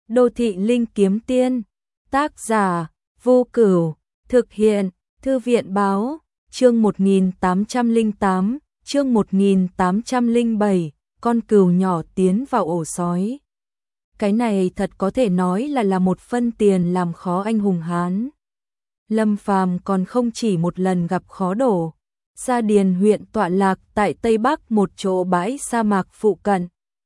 Đô thị linh kiếm tiên, tác giả, Vô Cửu, thực hiện, Thư viện báo, chương 1808, chương 1807, con cừu nhỏ tiến vào ổ sói. Cái này thật có thể nói là một phân tiền làm khó anh hùng Hán. Lâm Phàm còn không chỉ một lần gặp khó đổ. Sa Điền huyện tọa lạc tại Tây Bắc một chỗ bãi sa mạc phụ cận.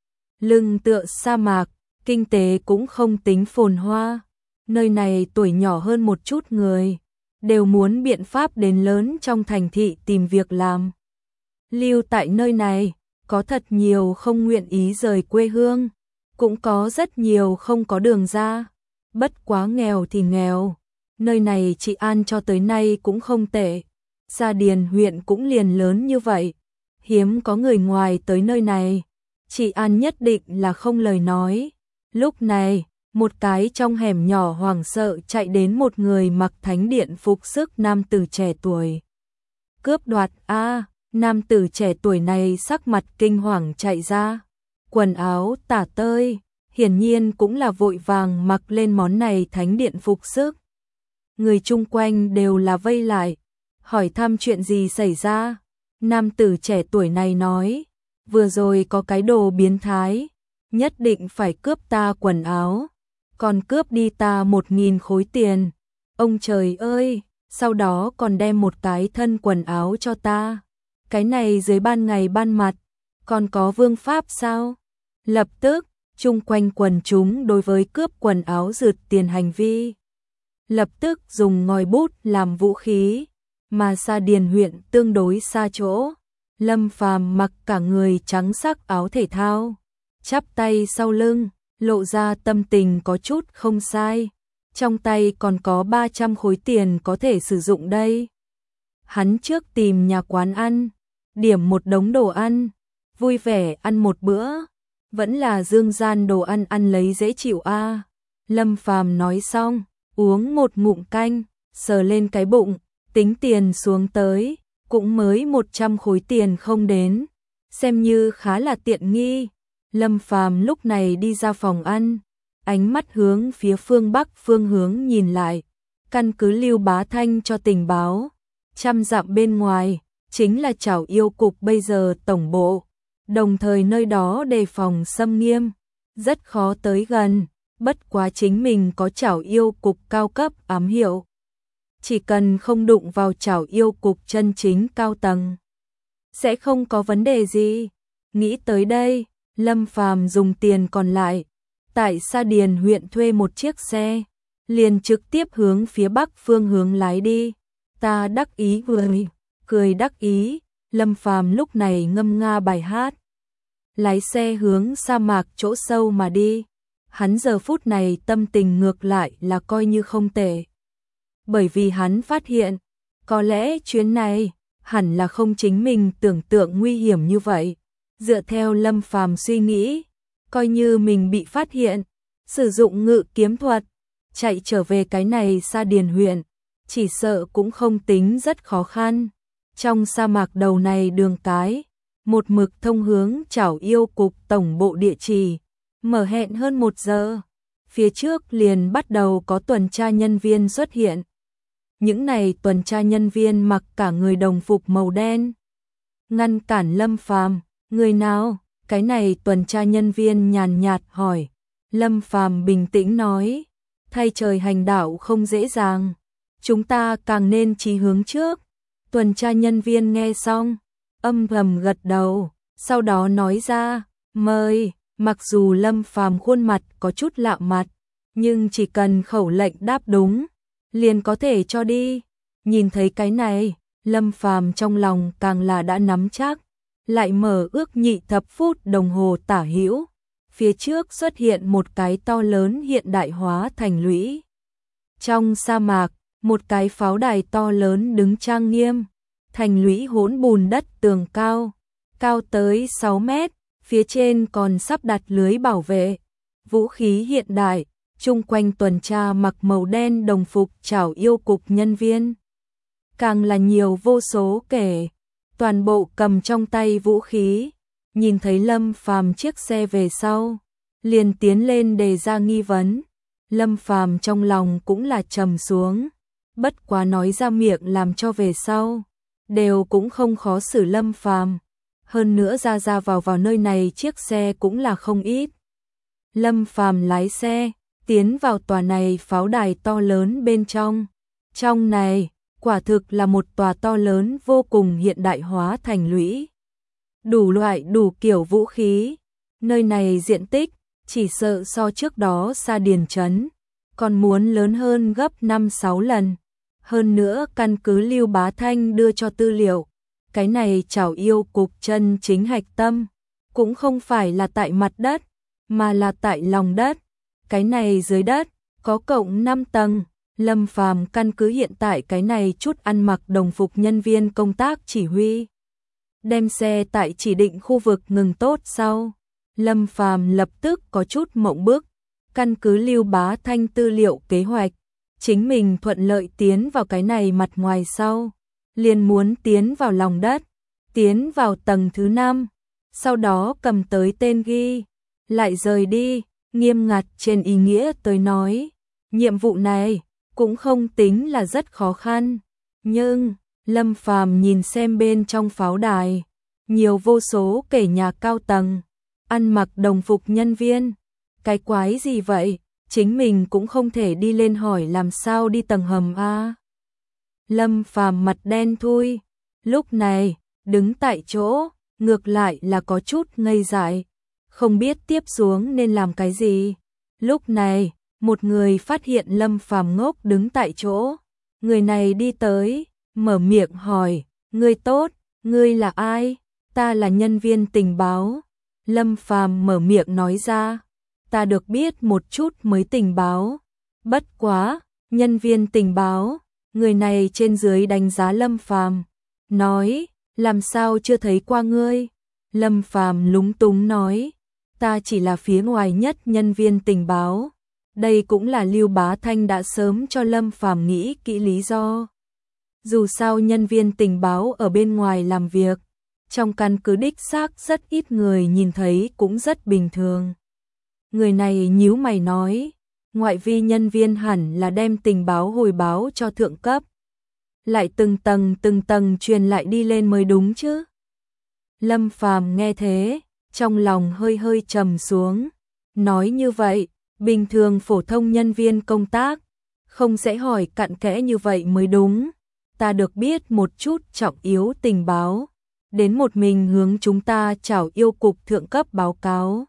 Lưng tựa sa mạc, kinh tế cũng không tính phồn hoa. Nơi này tuổi nhỏ hơn một chút người, đều muốn biện pháp đến lớn trong thành thị tìm việc làm. Lưu tại nơi này, có thật nhiều không nguyện ý rời quê hương, cũng có rất nhiều không có đường ra. Bất quá nghèo thì nghèo, nơi này trị an cho tới nay cũng không tệ. Sa Điền huyện cũng liền lớn như vậy, hiếm có người ngoài tới nơi này, trị an nhất định là không lời nói. Lúc này, một cái trong hẻm nhỏ hoảng sợ chạy đến một người mặc thánh điện phục sức nam tử trẻ tuổi. Cướp đoạt nam tử trẻ tuổi này sắc mặt kinh hoàng chạy ra, quần áo tả tơi, hiển nhiên cũng là vội vàng mặc lên món này thánh điện phục sức. Người chung quanh đều là vây lại, hỏi thăm chuyện gì xảy ra. Nam tử trẻ tuổi này nói, vừa rồi có cái đồ biến thái, nhất định phải cướp ta quần áo, còn cướp đi ta 1000 khối tiền. Ông trời ơi, sau đó còn đem một cái thân quần áo cho ta. Cái này dưới ban ngày ban mặt, còn có vương pháp sao? Lập tức, chung quanh quần chúng đối với cướp quần áo rượt tiền hành vi, lập tức dùng ngòi bút làm vũ khí, mà Sa Điền huyện tương đối xa chỗ. Lâm Phàm mặc cả người trắng sắc áo thể thao, chắp tay sau lưng, lộ ra tâm tình có chút không sai. Trong tay còn có 300 khối tiền có thể sử dụng đây. Hắn trước tìm nhà quán ăn, điểm một đống đồ ăn, vui vẻ ăn một bữa, vẫn là dương gian đồ ăn ăn lấy dễ chịu a. Lâm Phàm nói xong, uống một ngụm canh, sờ lên cái bụng, tính tiền xuống tới, cũng mới 100 khối tiền không đến, xem như khá là tiện nghi. Lâm Phàm lúc này đi ra phòng ăn, ánh mắt hướng phía phương Bắc phương hướng nhìn lại, căn cứ Lưu Bá Thanh cho tình báo, 100 dặm bên ngoài chính là Chảo Yêu cục bây giờ tổng bộ, đồng thời nơi đó đề phòng xâm nghiêm, rất khó tới gần. Bất quá chính mình có Chảo Yêu cục cao cấp ám hiệu, chỉ cần không đụng vào Chảo Yêu cục chân chính cao tầng, sẽ không có vấn đề gì. Nghĩ tới đây, Lâm Phàm dùng tiền còn lại tại Sa Điền huyện thuê một chiếc xe, liền trực tiếp hướng phía Bắc phương hướng lái đi. Ta đắc ý cười, cười đắc ý. Lâm Phàm lúc này ngâm nga bài hát, lái xe hướng sa mạc chỗ sâu mà đi. Hắn giờ phút này tâm tình ngược lại là coi như không tệ, bởi vì hắn phát hiện, có lẽ chuyến này hẳn là không chính mình tưởng tượng nguy hiểm như vậy. Dựa theo Lâm Phàm suy nghĩ, coi như mình bị phát hiện, sử dụng ngự kiếm thuật, chạy trở về cái này Sa Điền huyện, chỉ sợ cũng không tính rất khó khăn. Trong sa mạc đầu này đường cái, một mực thông hướng Chảo Yêu cục tổng bộ địa chỉ, mở hẹn hơn 1 giờ, phía trước liền bắt đầu có tuần tra nhân viên xuất hiện. Những này tuần tra nhân viên mặc cả người đồng phục màu đen, ngăn cản Lâm Phàm. Người nào? Cái này tuần tra nhân viên nhàn nhạt hỏi. Lâm Phàm bình tĩnh nói, thay trời hành đạo không dễ dàng, chúng ta càng nên chí hướng trước. Tuần tra nhân viên nghe xong, âm thầm gật đầu, sau đó nói ra, mời. Mặc dù Lâm Phàm khuôn mặt có chút lạ mặt, nhưng chỉ cần khẩu lệnh đáp đúng, liền có thể cho đi. Nhìn thấy cái này, Lâm Phàm trong lòng càng là đã nắm chắc, lại mở ước nhị thập phút đồng hồ tả hữu, phía trước xuất hiện một cái to lớn hiện đại hóa thành lũy. Trong sa mạc, một cái pháo đài to lớn đứng trang nghiêm, thành lũy hỗn bùn đất tường cao, cao tới 6 mét. Phía trên còn sắp đặt lưới bảo vệ, vũ khí hiện đại, chung quanh tuần tra mặc màu đen đồng phục Chảo Yêu cục nhân viên. Càng là nhiều vô số kể, toàn bộ cầm trong tay vũ khí. Nhìn thấy Lâm Phàm chiếc xe về sau, liền tiến lên đề ra nghi vấn. Lâm Phàm trong lòng cũng là trầm xuống, bất quá nói ra miệng làm cho về sau đều cũng không khó xử Lâm Phàm. Hơn nữa ra vào nơi này chiếc xe cũng là không ít. Lâm Phàm lái xe tiến vào tòa này pháo đài to lớn bên trong. Trong này quả thực là một tòa to lớn vô cùng hiện đại hóa thành lũy. Đủ loại đủ kiểu vũ khí. Nơi này diện tích chỉ sợ so trước đó Sa Điền trấn còn muốn lớn hơn gấp 5-6 lần. Hơn nữa căn cứ Lưu Bá Thanh đưa cho tư liệu, cái này Trảo Yêu Cục chân chính hạch tâm cũng không phải là tại mặt đất, mà là tại lòng đất. Cái này dưới đất có cộng 5 tầng. Lâm Phàm căn cứ hiện tại cái này chút ăn mặc đồng phục nhân viên công tác chỉ huy, đem xe tại chỉ định khu vực ngừng tốt sau. Lâm Phàm lập tức có chút mộng bức, căn cứ Lưu Bá Thanh tư liệu kế hoạch, chính mình thuận lợi tiến vào cái này mặt ngoài sau, liền muốn tiến vào lòng đất, tiến vào tầng thứ 5, sau đó cầm tới tên ghi, lại rời đi. Nghiêm ngặt trên ý nghĩa tới nói, nhiệm vụ này cũng không tính là rất khó khăn, nhưng Lâm Phàm nhìn xem bên trong pháo đài, nhiều vô số kẻ nhà cao tầng, ăn mặc đồng phục nhân viên, cái quái gì vậy, chính mình cũng không thể đi lên hỏi làm sao đi tầng hầm a. Lâm Phàm mặt đen thui, lúc này đứng tại chỗ, ngược lại là có chút ngây dại, không biết tiếp xuống nên làm cái gì. Lúc này, một người phát hiện Lâm Phàm ngốc đứng tại chỗ, người này đi tới, mở miệng hỏi, "Ngươi tốt, ngươi là ai?" "Ta là nhân viên tình báo." Lâm Phàm mở miệng nói ra, "Ta được biết một chút mới tình báo." Bất quá, nhân viên tình báo, người này trên dưới đánh giá Lâm Phàm, nói, "Làm sao chưa thấy qua ngươi?" Lâm Phàm lúng túng nói, "Ta chỉ là phía ngoài nhất nhân viên tình báo." Đây cũng là Lưu Bá Thanh đã sớm cho Lâm Phàm nghĩ kỹ lý do. Dù sao nhân viên tình báo ở bên ngoài làm việc, trong căn cứ đích xác rất ít người nhìn thấy cũng rất bình thường. Người này nhíu mày nói, ngoại vi nhân viên hẳn là đem tình báo hồi báo cho thượng cấp, lại từng tầng truyền lại đi lên mới đúng chứ. Lâm Phàm nghe thế, trong lòng hơi hơi trầm xuống, nói như vậy, bình thường phổ thông nhân viên công tác không sẽ hỏi cặn kẽ như vậy mới đúng. Ta được biết một chút trọng yếu tình báo, đến một mình hướng chúng ta Trảo Yêu Cục thượng cấp báo cáo.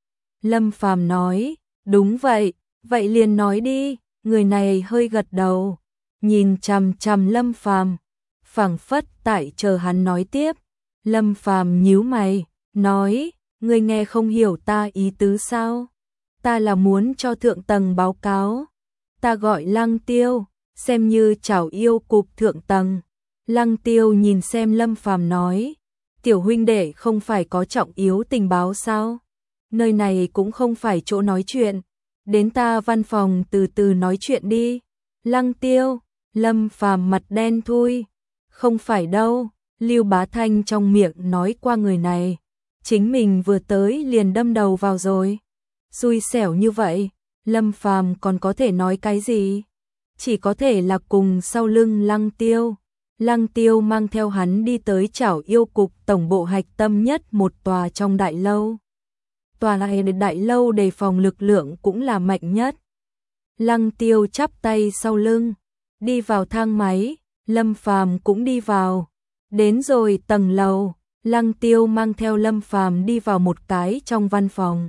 Lâm Phàm nói, đúng vậy, vậy liền nói đi. Người này hơi gật đầu, nhìn chằm chằm Lâm Phàm, phảng phất tại chờ hắn nói tiếp. Lâm Phàm nhíu mày, nói, ngươi nghe không hiểu ta ý tứ sao? Ta là muốn cho thượng tầng báo cáo. Ta gọi Lăng Tiêu, xem như Trảo Yêu Cục thượng tầng. Lăng Tiêu nhìn xem Lâm Phàm nói, tiểu huynh đệ không phải có trọng yếu tình báo sao? Nơi này cũng không phải chỗ nói chuyện, đến ta văn phòng từ từ nói chuyện đi. Lăng Tiêu, Lâm Phàm mặt đen thui, không phải đâu, Lưu Bá Thanh trong miệng nói qua người này, chính mình vừa tới liền đâm đầu vào rồi. Xui xẻo như vậy, Lâm Phàm còn có thể nói cái gì? Chỉ có thể là cùng sau lưng Lăng Tiêu. Lăng Tiêu mang theo hắn đi tới Trảo Yêu Cục tổng bộ hạch tâm nhất một tòa trong đại lâu. Tòa này đại lâu đề phòng lực lượng cũng là mạnh nhất. Lăng Tiêu chắp tay sau lưng, đi vào thang máy, Lâm Phàm cũng đi vào. Đến rồi tầng lầu, Lăng Tiêu mang theo Lâm Phàm đi vào một cái trong văn phòng.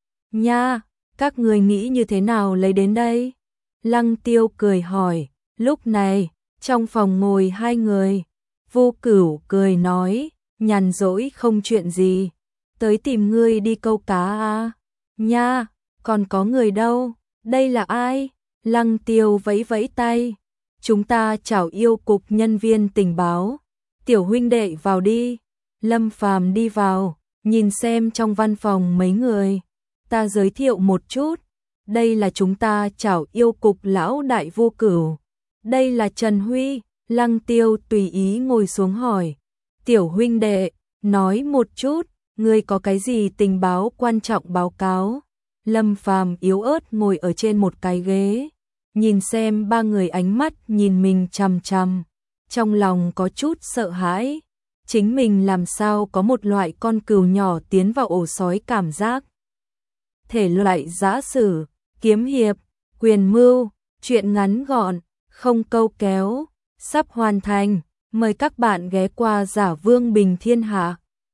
Nha, các người nghĩ như thế nào lấy đến đây? Lăng Tiêu cười hỏi, lúc này, trong phòng ngồi hai người. Vô Cửu cười nói, nhàn rỗi không chuyện gì, tới tìm ngươi đi câu cá à? Nha, còn có người đâu? Đây là ai? Lăng Tiêu vẫy vẫy tay, chúng ta Trảo Yêu Cục nhân viên tình báo. Tiểu huynh đệ vào đi. Lâm Phàm đi vào, nhìn xem trong văn phòng mấy người. Ta giới thiệu một chút, đây là chúng ta Trảo Yêu Cục lão đại Vô Cửu. Đây là Trần Huy. Lăng Tiêu tùy ý ngồi xuống hỏi, tiểu huynh đệ, nói một chút, ngươi có cái gì tình báo quan trọng báo cáo? Lâm Phàm yếu ớt ngồi ở trên một cái ghế, nhìn xem ba người ánh mắt nhìn mình chằm chằm, trong lòng có chút sợ hãi, chính mình làm sao có một loại con cừu nhỏ tiến vào ổ sói cảm giác. Thể loại giã sử, kiếm hiệp, quyền mưu, truyện ngắn gọn, không câu kéo, sắp hoàn thành, mời các bạn ghé qua Giả Vương Bình Thiên Hạ.